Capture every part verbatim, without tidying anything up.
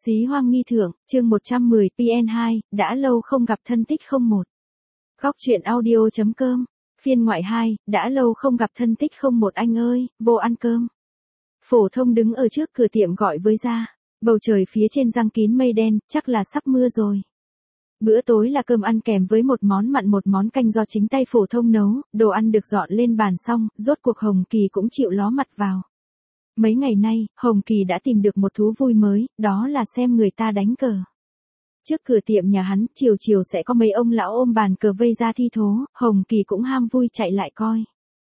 Xí Hoang Nghi Thượng, chương một trăm mười P N hai, đã lâu không gặp thân tích không một. Góc truyện audio.com, phiên ngoại hai, đã lâu không gặp thân tích không một anh ơi, vô ăn cơm. Phổ Thông đứng ở trước cửa tiệm gọi với ra, bầu trời phía trên giăng kín mây đen, chắc là sắp mưa rồi. Bữa tối là cơm ăn kèm với một món mặn một món canh do chính tay Phổ Thông nấu, đồ ăn được dọn lên bàn xong, rốt cuộc Hồng Kỳ cũng chịu ló mặt vào. Mấy ngày nay, Hồng Kỳ đã tìm được một thú vui mới, đó là xem người ta đánh cờ. Trước cửa tiệm nhà hắn, chiều chiều sẽ có mấy ông lão ôm bàn cờ vây ra thi thố, Hồng Kỳ cũng ham vui chạy lại coi.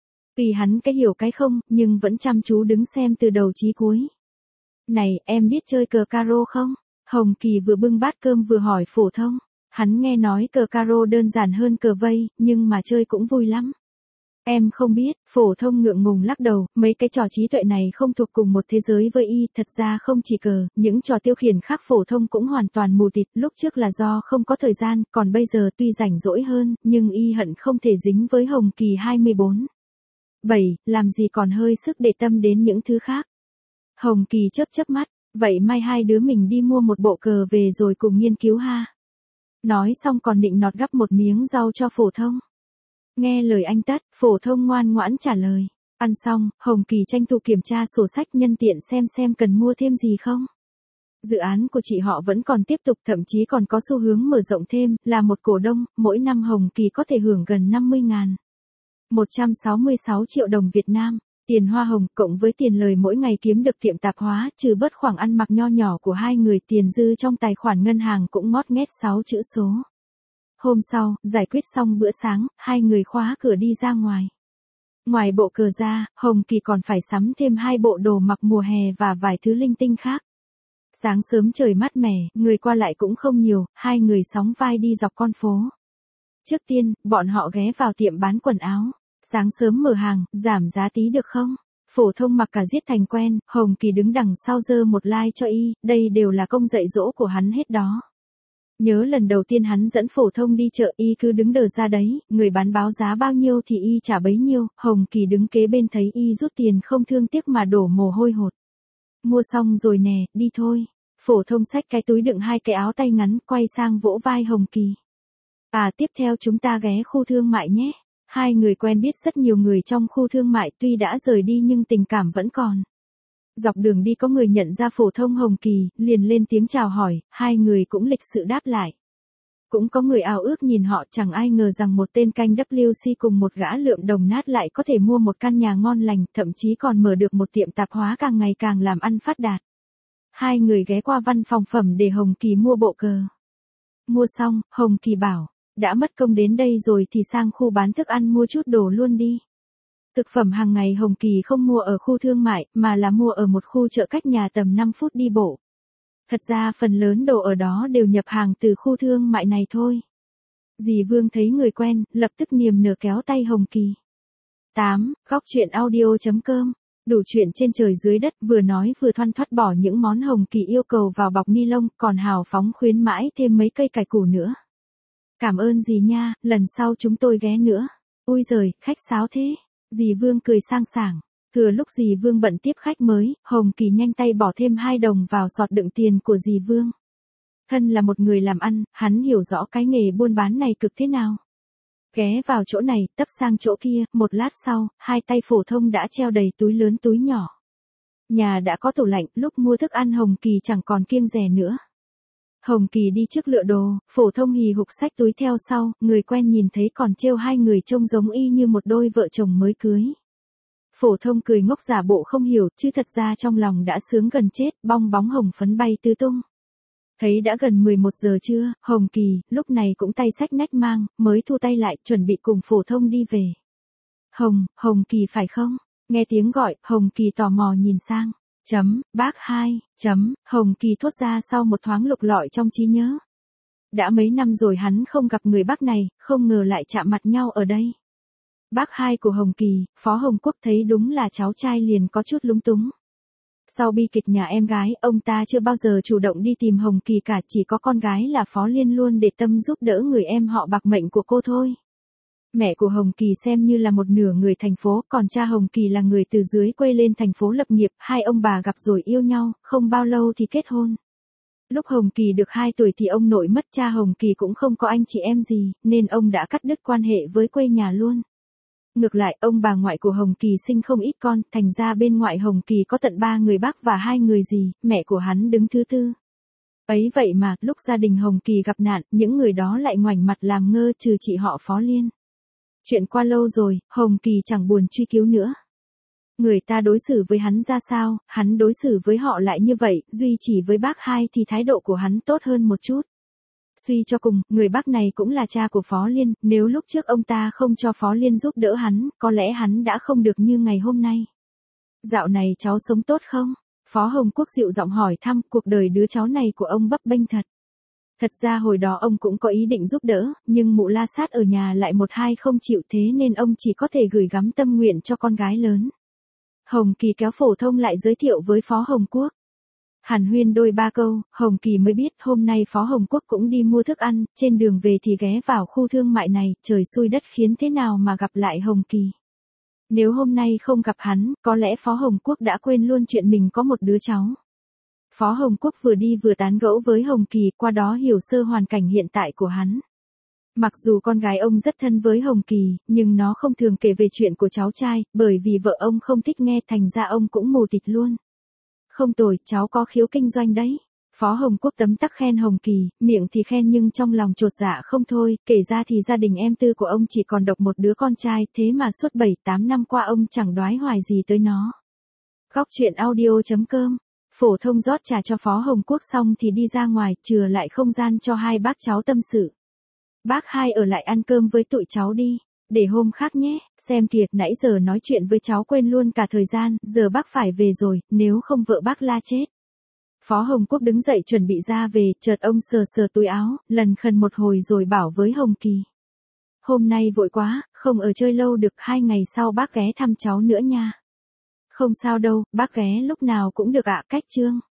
Vì hắn cái hiểu cái không, nhưng vẫn chăm chú đứng xem từ đầu chí cuối. Này, em biết chơi cờ caro không? Hồng Kỳ vừa bưng bát cơm vừa hỏi Phổ Thông. Hắn nghe nói cờ caro đơn giản hơn cờ vây, nhưng mà chơi cũng vui lắm. Em không biết, Phổ Thông ngượng ngùng lắc đầu, mấy cái trò trí tuệ này không thuộc cùng một thế giới với y, thật ra không chỉ cờ, những trò tiêu khiển khác Phổ Thông cũng hoàn toàn mù tịt, lúc trước là do không có thời gian, còn bây giờ tuy rảnh rỗi hơn, nhưng y hận không thể dính với Hồng Kỳ hai mươi bốn. bảy, làm gì còn hơi sức để tâm đến những thứ khác. Hồng Kỳ chớp chớp mắt, vậy mai hai đứa mình đi mua một bộ cờ về rồi cùng nghiên cứu ha. Nói xong còn định nọt gắp một miếng rau cho Phổ Thông. Nghe lời anh Tất, Phổ Thông ngoan ngoãn trả lời. Ăn xong, Hồng Kỳ tranh thủ kiểm tra sổ sách nhân tiện xem xem cần mua thêm gì không. Dự án của chị họ vẫn còn tiếp tục, thậm chí còn có xu hướng mở rộng thêm, là một cổ đông, mỗi năm Hồng Kỳ có thể hưởng gần năm mươi ngàn. một trăm sáu mươi sáu triệu đồng Việt Nam, tiền hoa hồng, cộng với tiền lời mỗi ngày kiếm được tiệm tạp hóa, trừ bớt khoản ăn mặc nho nhỏ của hai người, tiền dư trong tài khoản ngân hàng cũng ngót nghét sáu chữ số. Hôm sau, giải quyết xong bữa sáng, hai người khóa cửa đi ra ngoài. Ngoài bộ cờ ra, Hồng Kỳ còn phải sắm thêm hai bộ đồ mặc mùa hè và vài thứ linh tinh khác. Sáng sớm trời mát mẻ, người qua lại cũng không nhiều, hai người sóng vai đi dọc con phố. Trước tiên, bọn họ ghé vào tiệm bán quần áo. Sáng sớm mở hàng, giảm giá tí được không? Phổ Thông mặc cả giết thành quen, Hồng Kỳ đứng đằng sau giơ một like cho y, đây đều là công dạy dỗ của hắn hết đó. Nhớ lần đầu tiên hắn dẫn Phổ Thông đi chợ, y cứ đứng đờ ra đấy, người bán báo giá bao nhiêu thì y trả bấy nhiêu, Hồng Kỳ đứng kế bên thấy y rút tiền không thương tiếc mà đổ mồ hôi hột. Mua xong rồi nè, đi thôi. Phổ Thông xách cái túi đựng hai cái áo tay ngắn, quay sang vỗ vai Hồng Kỳ. À, tiếp theo chúng ta ghé khu thương mại nhé. Hai người quen biết rất nhiều người trong khu thương mại, tuy đã rời đi nhưng tình cảm vẫn còn. Dọc đường đi có người nhận ra Phổ Thông Hồng Kỳ, liền lên tiếng chào hỏi, hai người cũng lịch sự đáp lại. Cũng có người ao ước nhìn họ, chẳng ai ngờ rằng một tên canh W C cùng một gã lượm đồng nát lại có thể mua một căn nhà ngon lành, thậm chí còn mở được một tiệm tạp hóa càng ngày càng làm ăn phát đạt. Hai người ghé qua văn phòng phẩm để Hồng Kỳ mua bộ cờ. Mua xong, Hồng Kỳ bảo, đã mất công đến đây rồi thì sang khu bán thức ăn mua chút đồ luôn đi. Thực phẩm hàng ngày Hồng Kỳ không mua ở khu thương mại, mà là mua ở một khu chợ cách nhà tầm năm phút đi bộ. Thật ra phần lớn đồ ở đó đều nhập hàng từ khu thương mại này thôi. Dì Vương thấy người quen, lập tức niềm nở kéo tay Hồng Kỳ. tám. Góc truyện audio.com, đủ chuyện trên trời dưới đất, vừa nói vừa thoăn thoắt bỏ những món Hồng Kỳ yêu cầu vào bọc ni lông, còn hào phóng khuyến mãi thêm mấy cây cải củ nữa. Cảm ơn dì nha, lần sau chúng tôi ghé nữa. Ôi giời, khách sáo thế. Dì Vương cười sang sảng. Thừa lúc dì Vương bận tiếp khách mới, Hồng Kỳ nhanh tay bỏ thêm hai đồng vào sọt đựng tiền của dì Vương. Thân là một người làm ăn, hắn hiểu rõ cái nghề buôn bán này cực thế nào. Ghé vào chỗ này, tấp sang chỗ kia, một lát sau, hai tay Phổ Thông đã treo đầy túi lớn túi nhỏ. Nhà đã có tủ lạnh, lúc mua thức ăn Hồng Kỳ chẳng còn kiêng dè nữa. Hồng Kỳ đi trước lựa đồ, Phổ Thông hì hục xách túi theo sau, người quen nhìn thấy còn trêu hai người trông giống y như một đôi vợ chồng mới cưới. Phổ Thông cười ngốc giả bộ không hiểu, chứ thật ra trong lòng đã sướng gần chết, bong bóng hồng phấn bay tứ tung. Thấy đã gần mười một giờ trưa, Hồng Kỳ, lúc này cũng tay xách nách mang, mới thu tay lại, chuẩn bị cùng Phổ Thông đi về. Hồng, Hồng Kỳ phải không? Nghe tiếng gọi, Hồng Kỳ tò mò nhìn sang. Chấm, bác hai, chấm, Hồng Kỳ thốt ra sau một thoáng lục lọi trong trí nhớ. Đã mấy năm rồi hắn không gặp người bác này, không ngờ lại chạm mặt nhau ở đây. Bác hai của Hồng Kỳ, Phó Hồng Quốc thấy đúng là cháu trai liền có chút lúng túng. Sau bi kịch nhà em gái, ông ta chưa bao giờ chủ động đi tìm Hồng Kỳ cả, chỉ có con gái là Phó Liên luôn để tâm giúp đỡ người em họ bạc mệnh của cô thôi. Mẹ của Hồng Kỳ xem như là một nửa người thành phố, còn cha Hồng Kỳ là người từ dưới quê lên thành phố lập nghiệp, hai ông bà gặp rồi yêu nhau, không bao lâu thì kết hôn. Lúc Hồng Kỳ được hai tuổi thì ông nội mất, cha Hồng Kỳ cũng không có anh chị em gì, nên ông đã cắt đứt quan hệ với quê nhà luôn. Ngược lại, ông bà ngoại của Hồng Kỳ sinh không ít con, thành ra bên ngoại Hồng Kỳ có tận ba người bác và hai người dì, mẹ của hắn đứng thứ tư. Ấy vậy mà, lúc gia đình Hồng Kỳ gặp nạn, những người đó lại ngoảnh mặt làm ngơ trừ chị họ Phó Liên. Chuyện qua lâu rồi, Hồng Kỳ chẳng buồn truy cứu nữa. Người ta đối xử với hắn ra sao, hắn đối xử với họ lại như vậy, duy chỉ với bác hai thì thái độ của hắn tốt hơn một chút. Suy cho cùng, người bác này cũng là cha của Phó Liên, nếu lúc trước ông ta không cho Phó Liên giúp đỡ hắn, có lẽ hắn đã không được như ngày hôm nay. Dạo này cháu sống tốt không? Phó Hồng Quốc dịu giọng hỏi thăm, cuộc đời đứa cháu này của ông bấp bênh thật. Thật ra hồi đó ông cũng có ý định giúp đỡ, nhưng mụ La Sát ở nhà lại một hai không chịu, thế nên ông chỉ có thể gửi gắm tâm nguyện cho con gái lớn. Hồng Kỳ kéo phổ thông lại giới thiệu với Phó Hồng Quốc. Hàn huyên đôi ba câu, Hồng Kỳ mới biết hôm nay Phó Hồng Quốc cũng đi mua thức ăn, trên đường về thì ghé vào khu thương mại này, trời xui đất khiến thế nào mà gặp lại Hồng Kỳ. Nếu hôm nay không gặp hắn, có lẽ Phó Hồng Quốc đã quên luôn chuyện mình có một đứa cháu. Phó Hồng Quốc vừa đi vừa tán gẫu với Hồng Kỳ, qua đó hiểu sơ hoàn cảnh hiện tại của hắn. Mặc dù con gái ông rất thân với Hồng Kỳ, nhưng nó không thường kể về chuyện của cháu trai, bởi vì vợ ông không thích nghe, thành ra ông cũng mù tịt luôn. Không tồi, cháu có khiếu kinh doanh đấy. Phó Hồng Quốc tấm tắc khen Hồng Kỳ, miệng thì khen nhưng trong lòng chột dạ không thôi, kể ra thì gia đình em tư của ông chỉ còn độc một đứa con trai, thế mà suốt bảy tám năm qua ông chẳng đoái hoài gì tới nó. Góc truyện audio chấm com. Phổ thông rót trà cho Phó Hồng Quốc xong thì đi ra ngoài, chừa lại không gian cho hai bác cháu tâm sự. Bác hai ở lại ăn cơm với tụi cháu đi, để hôm khác nhé, xem kìa, nãy giờ nói chuyện với cháu quên luôn cả thời gian, giờ bác phải về rồi, nếu không vợ bác la chết. Phó Hồng Quốc đứng dậy chuẩn bị ra về, chợt ông sờ sờ túi áo, lần khần một hồi rồi bảo với Hồng Kỳ. Hôm nay vội quá, không ở chơi lâu được, hai ngày sau bác ghé thăm cháu nữa nha. Không sao đâu, bác ghé lúc nào cũng được ạ, cách chương.